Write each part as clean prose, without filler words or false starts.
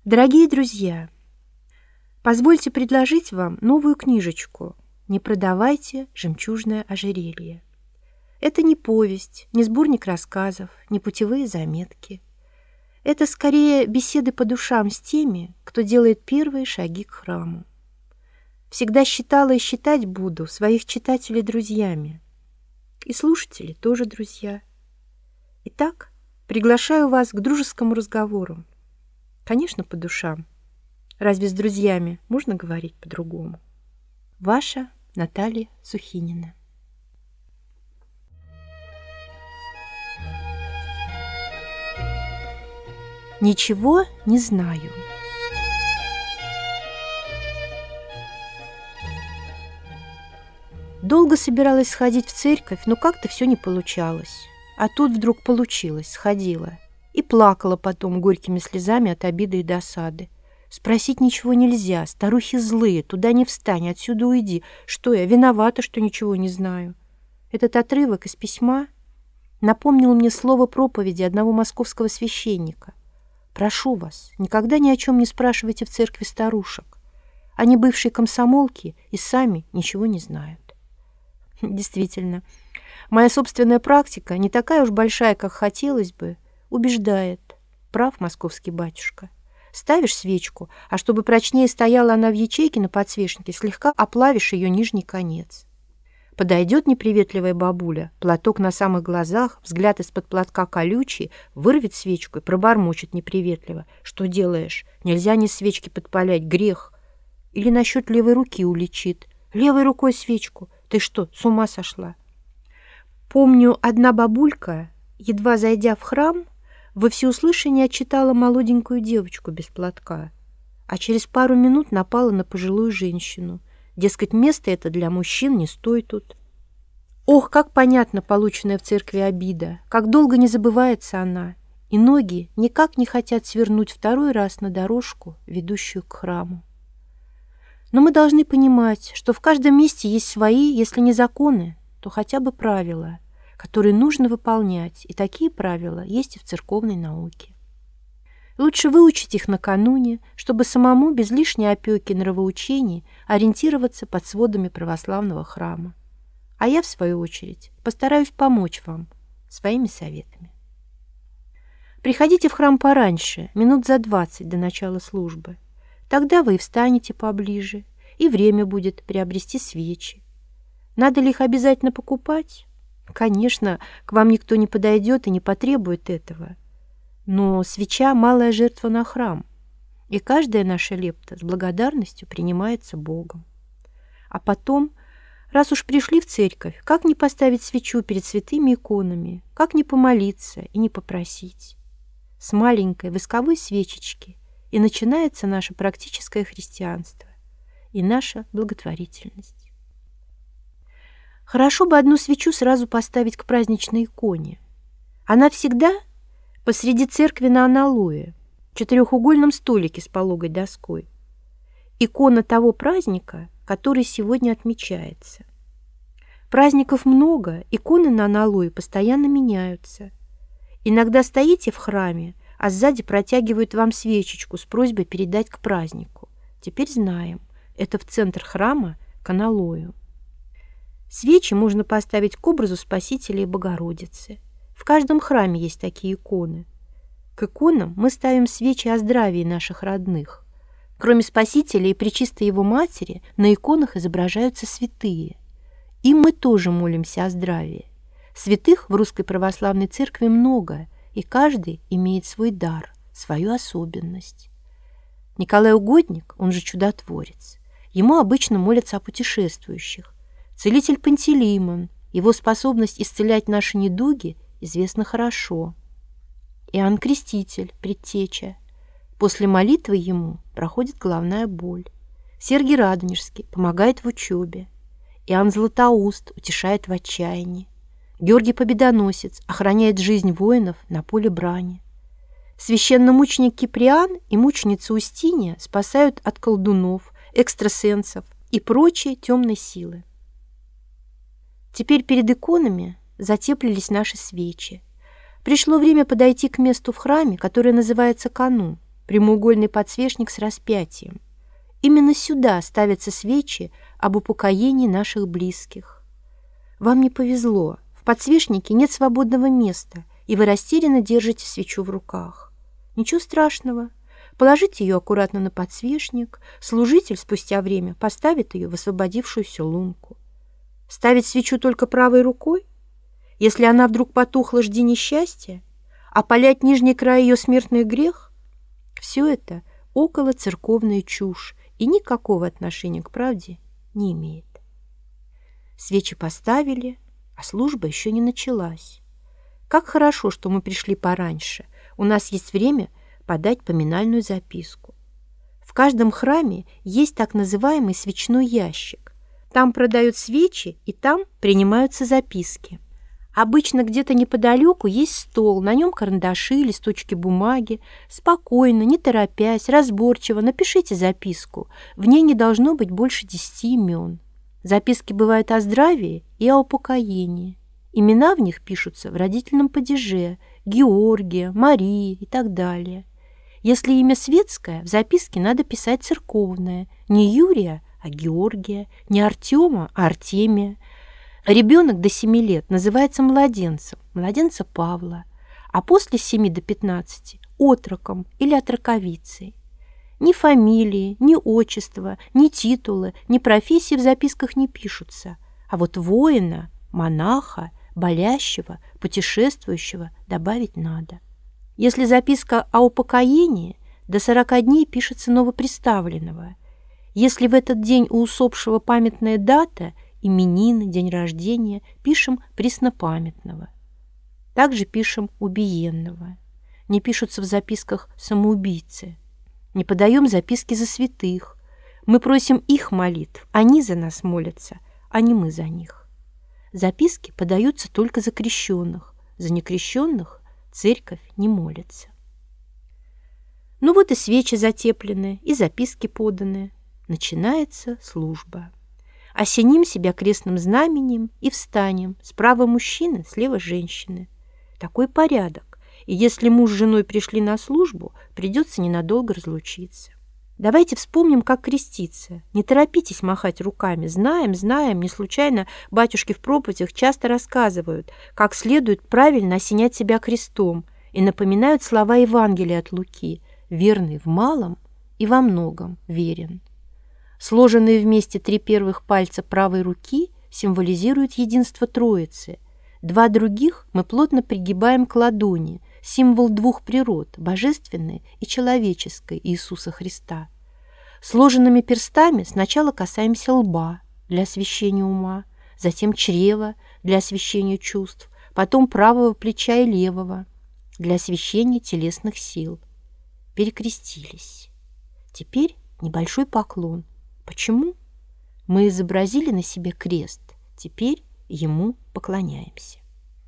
Дорогие друзья, позвольте предложить вам новую книжечку «Не продавайте жемчужное ожерелье». Это не повесть, не сборник рассказов, не путевые заметки. Это скорее беседы по душам с теми, кто делает первые шаги к храму. Всегда считала и считать буду своих читателей друзьями. И слушатели тоже друзья. Итак, приглашаю вас к дружескому разговору. Конечно, по душам. Разве с друзьями можно говорить по-другому? Ваша Наталья Сухинина. Ничего не знаю. Долго собиралась сходить в церковь, но как-то все не получалось. А тут вдруг получилось, сходила. И плакала потом горькими слезами от обиды и досады. Спросить ничего нельзя, старухи злые, туда не встань, отсюда уйди. Что я, виновата, что ничего не знаю? Этот отрывок из письма напомнил мне слово проповеди одного московского священника. Прошу вас, никогда ни о чем не спрашивайте в церкви старушек. Они бывшие комсомолки и сами ничего не знают. Действительно, моя собственная практика, не такая уж большая, как хотелось бы, убеждает. Прав московский батюшка. Ставишь свечку, а чтобы прочнее стояла она в ячейке на подсвечнике, слегка оплавишь ее нижний конец. Подойдет неприветливая бабуля, платок на самых глазах, взгляд из-под платка колючий, вырвет свечку и пробормочет неприветливо. Что делаешь? Нельзя ни свечки подпалять, грех. Или насчет левой руки уличит. Левой рукой свечку. Ты что, с ума сошла? Помню, одна бабулька, едва зайдя в храм, во всеуслышание отчитала молоденькую девочку без платка, а через пару минут напала на пожилую женщину. Дескать, место это для мужчин, не стой тут. Ох, как понятно полученная в церкви обида, как долго не забывается она, и ноги никак не хотят свернуть второй раз на дорожку, ведущую к храму. Но мы должны понимать, что в каждом месте есть свои, если не законы, то хотя бы правила, которые нужно выполнять, и такие правила есть и в церковной науке. Лучше выучить их накануне, чтобы самому без лишней опеки и нравоучений ориентироваться под сводами православного храма. А я, в свою очередь, постараюсь помочь вам своими советами. Приходите в храм пораньше, минут за 20 до начала службы. Тогда вы и встанете поближе, и время будет приобрести свечи. Надо ли их обязательно покупать? Конечно, к вам никто не подойдет и не потребует этого. Но свеча — малая жертва на храм, и каждая наша лепта с благодарностью принимается Богом. А потом, раз уж пришли в церковь, как не поставить свечу перед святыми иконами, как не помолиться и не попросить? С маленькой восковой свечечки и начинается наше практическое христианство и наша благотворительность. Хорошо бы одну свечу сразу поставить к праздничной иконе. Она всегда посреди церкви на аналое, четырехугольном столике с пологой доской. Икона того праздника, который сегодня отмечается. Праздников много, иконы на аналое постоянно меняются. Иногда стоите в храме, а сзади протягивают вам свечечку с просьбой передать к празднику. Теперь знаем, это в центр храма к аналою. Свечи можно поставить к образу Спасителя и Богородицы. В каждом храме есть такие иконы. К иконам мы ставим свечи о здравии наших родных. Кроме Спасителя и Пречистой Его Матери, на иконах изображаются святые. Им мы тоже молимся о здравии. Святых в Русской Православной Церкви много, и каждый имеет свой дар, свою особенность. Николай Угодник, он же чудотворец, ему обычно молятся о путешествующих. Целитель Пантелеймон, его способность исцелять наши недуги известна хорошо. Иоанн Креститель, предтеча. После молитвы ему проходит головная боль. Сергий Радонежский помогает в учебе. Иоанн Златоуст утешает в отчаянии. Георгий Победоносец охраняет жизнь воинов на поле брани. Священномученик Киприан и мученица Устинья спасают от колдунов, экстрасенсов и прочей темной силы. Теперь перед иконами затеплились наши свечи. Пришло время подойти к месту в храме, которое называется канун. прямоугольный подсвечник с распятием. Именно сюда ставятся свечи об упокоении наших близких. Вам не повезло, в подсвечнике нет свободного места, и вы растерянно держите свечу в руках. Ничего страшного. Положите ее аккуратно на подсвечник, служитель спустя время поставит ее в освободившуюся лунку. Ставить свечу только правой рукой? Если она вдруг потухла, жди несчастья, опалять нижний край ее смертный грех? Все это околоцерковная чушь и никакого отношения к правде не имеет. Свечи поставили, а служба еще не началась. Как хорошо, что мы пришли пораньше. У нас есть время подать поминальную записку. В каждом храме есть так называемый свечной ящик. Там продают свечи, и там принимаются записки. Обычно где-то неподалеку есть стол, на нем карандаши, листочки бумаги. Спокойно, не торопясь, разборчиво напишите записку. В ней не должно быть больше 10 имен. Записки бывают о здравии и о упокоении. Имена в них пишутся в родительном падеже: Георгия, Марии и так далее. Если имя светское, в записке надо писать церковное. Не Юрия, а Георгия, не Артема, а Артемия. Ребенок до 7 лет называется младенцем, младенца Павла, а после 7 до 15 – отроком или отроковицей. Ни фамилии, ни отчества, ни титулы, ни профессии в записках не пишутся, а вот воина, монаха, болящего, путешествующего добавить надо. Если записка о упокоении, до 40 дней пишется новоприставленного. Если в этот день у усопшего памятная дата, именины, день рождения, пишем преснопамятного. Также пишем убиенного. Не пишутся в записках самоубийцы. Не подаем записки за святых. Мы просим их молитв, они за нас молятся, а не мы за них. Записки подаются только за крещенных, за некрещенных церковь не молится. Ну вот и свечи затеплены, и записки поданы. Начинается служба. Осеним себя крестным знаменем и встанем. Справа мужчины, слева женщины. Такой порядок. И если муж с женой пришли на службу, придется ненадолго разлучиться. Давайте вспомним, как креститься. Не торопитесь махать руками. Знаем, не случайно батюшки в проповедях часто рассказывают, как следует правильно осенять себя крестом, и напоминают слова Евангелия от Луки: «Верный в малом и во многом верен». Сложенные вместе 3 первых пальца правой руки символизируют единство Троицы. 2 других мы плотно пригибаем к ладони, символ 2 природ, божественной и человеческой Иисуса Христа. Сложенными перстами сначала касаемся лба для освящения ума, затем чрева для освящения чувств, потом правого плеча и левого для освящения телесных сил. Перекрестились. Теперь небольшой поклон. Почему? Мы изобразили на себе крест, теперь ему поклоняемся.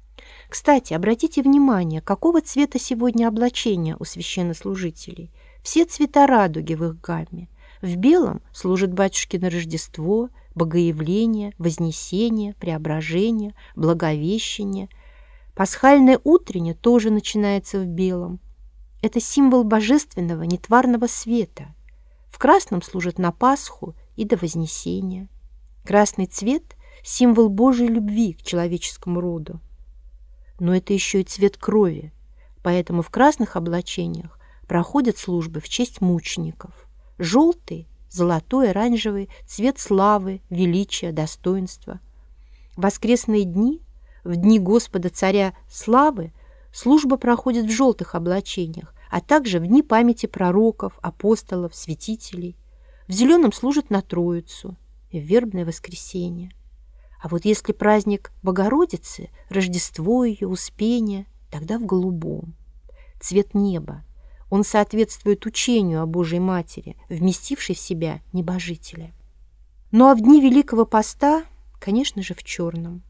Кстати, обратите внимание, какого цвета сегодня облачение у священнослужителей. Все цвета радуги в их гамме. В белом служит батюшкино Рождество, Богоявление, Вознесение, Преображение, Благовещение. Пасхальное утреннее тоже начинается в белом. Это символ божественного нетварного света. В красном служат на Пасху и до Вознесения. Красный цвет – символ Божьей любви к человеческому роду. Но это еще и цвет крови, поэтому в красных облачениях проходят службы в честь мучеников. Желтый, золотой, оранжевый – цвет славы, величия, достоинства. В воскресные дни, в дни Господа Царя Славы, служба проходит в желтых облачениях, а также в дни памяти пророков, апостолов, святителей. В зеленом служат на Троицу и в вербное воскресенье. А вот если праздник Богородицы, Рождество ее, Успение, тогда в голубом. Цвет неба. Он соответствует учению о Божьей Матери, вместившей в себя небожителя. Ну а в дни Великого Поста, конечно же, в черном.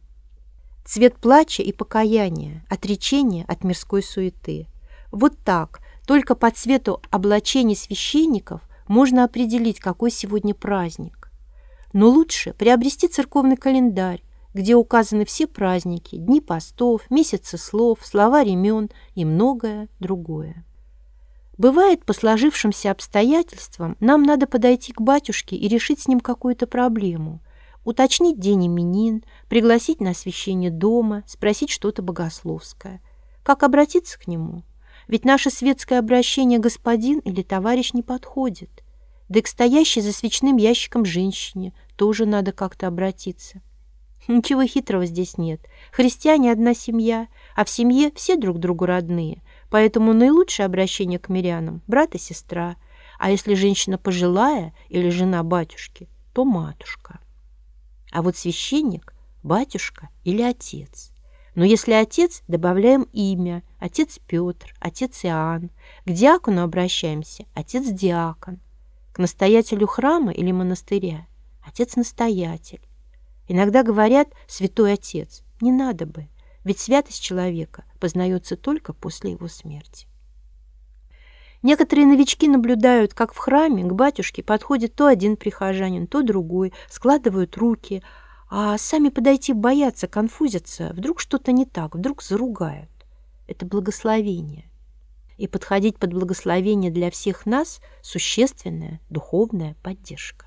Цвет плача и покаяния, отречения от мирской суеты. Вот так, только по цвету облачений священников можно определить, какой сегодня праздник. Но лучше приобрести церковный календарь, где указаны все праздники, дни постов, месяцы слов, словарь имен и многое другое. Бывает, по сложившимся обстоятельствам нам надо подойти к батюшке и решить с ним какую-то проблему, уточнить день именин, пригласить на освящение дома, спросить что-то богословское. Как обратиться к нему? Ведь наше светское обращение «господин» или «товарищ» не подходит. Да и к стоящей за свечным ящиком женщине тоже надо как-то обратиться. Ничего хитрого здесь нет. Христиане – одна семья, а в семье все друг другу родные. Поэтому наилучшее обращение к мирянам – брат и сестра. А если женщина пожилая или жена батюшки, то матушка. А вот священник – батюшка или отец. Но если отец, добавляем имя – отец Петр, отец Иоанн. К диакону обращаемся – отец-диакон. К настоятелю храма или монастыря – отец-настоятель. Иногда говорят «святой отец». Не надо бы, ведь святость человека познается только после его смерти. Некоторые новички наблюдают, как в храме к батюшке подходит то один прихожанин, то другой, складывают руки, а сами подойти боятся, конфузятся, вдруг что-то не так, вдруг заругают. Это благословение. И подходить под благословение для всех нас – существенная духовная поддержка.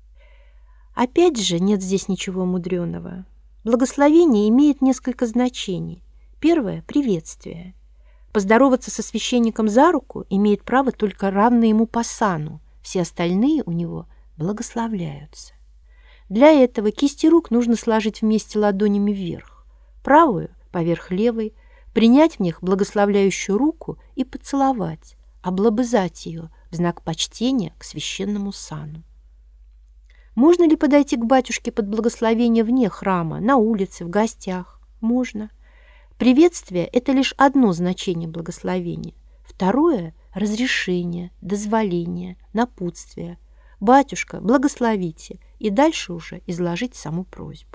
Опять же, нет здесь ничего мудреного. Благословение имеет несколько значений. Первое – приветствие. Поздороваться со священником за руку имеет право только равный ему по сану, все остальные у него благословляются. Для этого кисти рук нужно сложить вместе ладонями вверх, правую поверх левой, принять в них благословляющую руку и поцеловать, облобызать ее в знак почтения к священному сану. Можно ли подойти к батюшке под благословение вне храма, на улице, в гостях? Можно. Приветствие – это лишь одно значение благословения. Второе – разрешение, дозволение, напутствие. «Батюшка, благословите», и дальше уже изложить саму просьбу.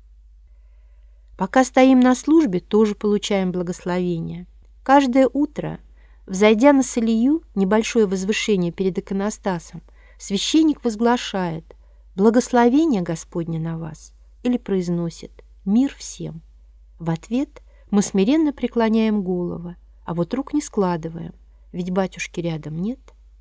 Пока стоим на службе, тоже получаем благословение. Каждое утро, взойдя на солию, небольшое возвышение перед иконостасом, священник возглашает «Благословение Господне на вас» или произносит «Мир всем». В ответ мы смиренно преклоняем голову, а вот рук не складываем, ведь батюшки рядом нет.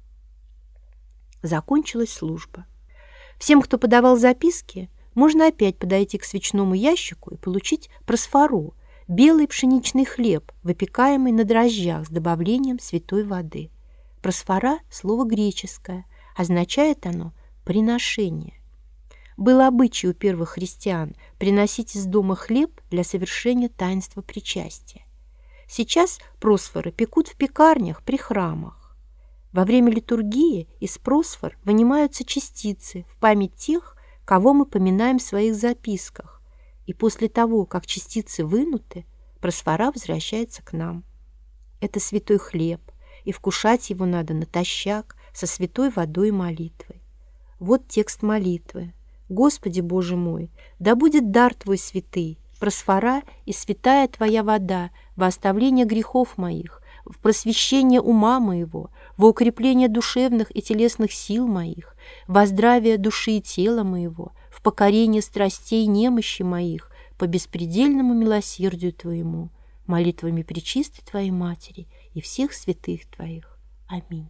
Закончилась служба. Всем, кто подавал записки, можно опять подойти к свечному ящику и получить просфору, белый пшеничный хлеб, выпекаемый на дрожжах с добавлением святой воды. Просфора – слово греческое, означает оно «приношение». Был обычай у первых христиан приносить из дома хлеб для совершения таинства причастия. Сейчас просфоры пекут в пекарнях при храмах. Во время литургии из просфор вынимаются частицы в память тех, кого мы поминаем в своих записках, и после того, как частицы вынуты, просфора возвращается к нам. Это святой хлеб, и вкушать его надо натощак со святой водой и молитвой. Вот текст молитвы. «Господи Боже мой, да будет дар Твой святый, просфора и святая Твоя вода во оставление грехов моих, в просвещение ума моего, во укрепление душевных и телесных сил моих, во здравие души и тела моего, в покорение страстей и немощи моих, по беспредельному милосердию Твоему, молитвами пречистой Твоей Матери и всех святых Твоих. Аминь».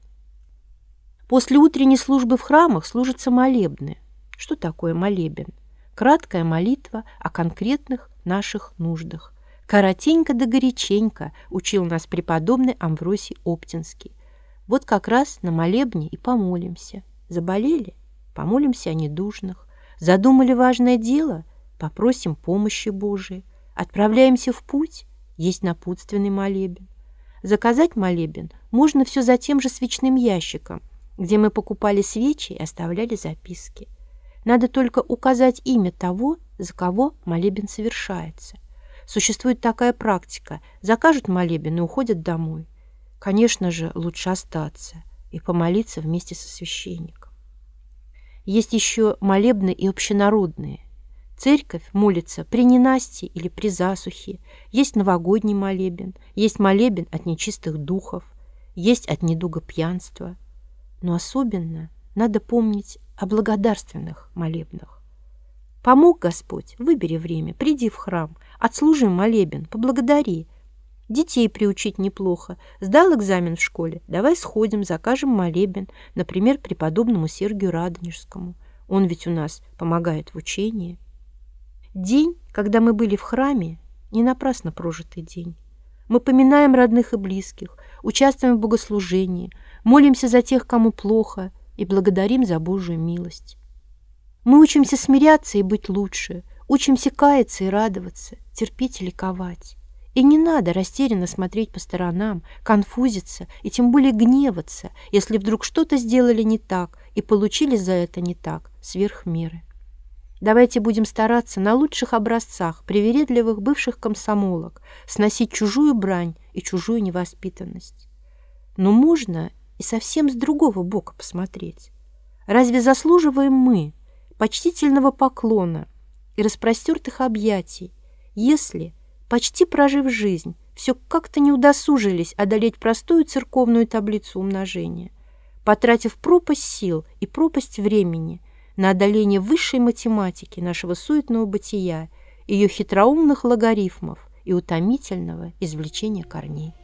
После утренней службы в храмах служатся молебны. Что такое молебен? Краткая молитва о конкретных наших нуждах. Коротенько да горяченько учил нас преподобный Амвросий Оптинский. Вот как раз на молебне и помолимся. Заболели? Помолимся о недужных. Задумали важное дело? Попросим помощи Божией. Отправляемся в путь? Есть напутственный молебен. Заказать молебен можно все за тем же свечным ящиком, где мы покупали свечи и оставляли записки. Надо только указать имя того, за кого молебен совершается. Существует такая практика. Закажут молебен и уходят домой. Конечно же, лучше остаться и помолиться вместе со священником. Есть еще молебны и общенародные. Церковь молится при ненастье или при засухе. Есть новогодний молебен, есть молебен от нечистых духов, есть от недуга пьянства. Но особенно надо помнить о благодарственных молебнах. Помог Господь, выбери время, приди в храм, отслужи молебен, поблагодари. Детей приучить неплохо. Сдал экзамен в школе? Давай сходим, закажем молебен, например, преподобному Сергию Радонежскому. Он ведь у нас помогает в учении. День, когда мы были в храме, не напрасно прожитый день. Мы поминаем родных и близких, участвуем в богослужении, молимся за тех, кому плохо, и благодарим за Божию милость. Мы учимся смиряться и быть лучше, учимся каяться и радоваться, терпеть и ликовать. И не надо растерянно смотреть по сторонам, конфузиться и тем более гневаться, если вдруг что-то сделали не так и получили за это не так, сверх меры. Давайте будем стараться на лучших образцах привередливых бывших комсомолок сносить чужую брань и чужую невоспитанность. Но можно и совсем с другого бока посмотреть. Разве заслуживаем мы почтительного поклона и распростертых объятий, если, почти прожив жизнь, все как-то не удосужились одолеть простую церковную таблицу умножения, потратив пропасть сил и пропасть времени на одоление высшей математики нашего суетного бытия, ее хитроумных логарифмов и утомительного извлечения корней?